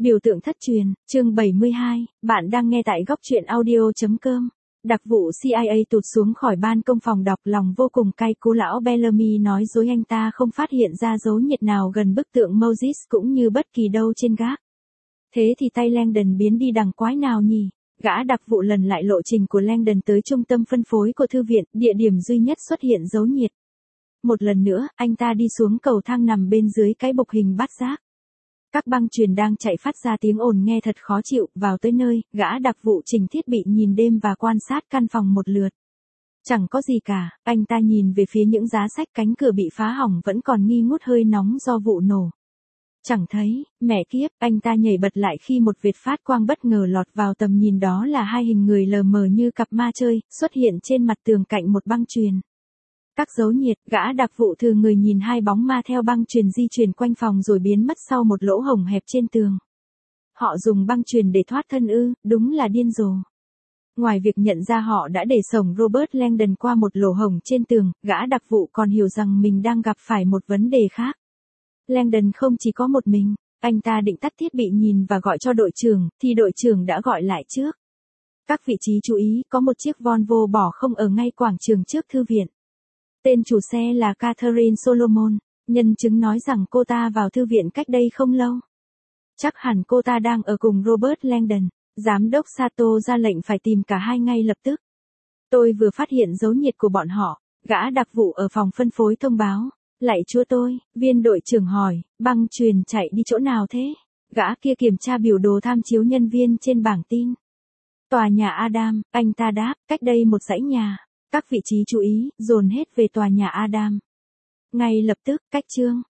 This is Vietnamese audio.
Biểu tượng thất truyền, chương 72, bạn đang nghe tại góc truyện audio.com. Đặc vụ CIA tụt xuống khỏi ban công phòng đọc, lòng vô cùng cay cú. Lão Bellamy nói dối anh ta không phát hiện ra dấu nhiệt nào gần bức tượng Moses cũng như bất kỳ đâu trên gác. Thế thì tay Langdon biến đi đằng quái nào nhỉ? Gã đặc vụ lần lại lộ trình của Langdon tới trung tâm phân phối của thư viện, địa điểm duy nhất xuất hiện dấu nhiệt. Một lần nữa, anh ta đi xuống cầu thang nằm bên dưới cái bục hình bát giác. Các băng chuyền đang chạy phát ra tiếng ồn nghe thật khó chịu. Vào tới nơi, gã đặc vụ chỉnh thiết bị nhìn đêm và quan sát căn phòng một lượt. Chẳng có gì cả, anh ta nhìn về phía những giá sách, cánh cửa bị phá hỏng vẫn còn nghi ngút hơi nóng do vụ nổ. Chẳng thấy, mẹ kiếp, anh ta nhảy bật lại khi một vệt phát quang bất ngờ lọt vào tầm nhìn, đó là hai hình người lờ mờ như cặp ma chơi, xuất hiện trên mặt tường cạnh một băng chuyền. Các dấu nhiệt, gã đặc vụ thừa người nhìn hai bóng ma theo băng chuyền di chuyển quanh phòng rồi biến mất sau một lỗ hổng hẹp trên tường. Họ dùng băng chuyền để thoát thân ư? Đúng là điên rồ. Ngoài việc nhận ra họ đã để xổng Robert Langdon qua một lỗ hổng trên tường, gã đặc vụ còn hiểu rằng mình đang gặp phải một vấn đề khác. Langdon không chỉ có một mình, anh ta định tắt thiết bị nhìn và gọi cho đội trưởng, thì đội trưởng đã gọi lại trước. Các vị trí chú ý, có một chiếc Volvo bỏ không ở ngay quảng trường trước thư viện. Tên chủ xe là Catherine Solomon, nhân chứng nói rằng cô ta vào thư viện cách đây không lâu. Chắc hẳn cô ta đang ở cùng Robert Langdon. Giám đốc Sato ra lệnh phải tìm cả hai ngay lập tức. Tôi vừa phát hiện dấu nhiệt của bọn họ, gã đặc vụ ở phòng phân phối thông báo. Lạy chúa tôi, viên đội trưởng hỏi, băng chuyền chạy đi chỗ nào thế? Gã kia kiểm tra biểu đồ tham chiếu nhân viên trên bảng tin. Tòa nhà Adam, anh ta đáp, cách đây một dãy nhà. Các vị trí chú ý, dồn hết về tòa nhà Adam. Ngay lập tức, cách chương.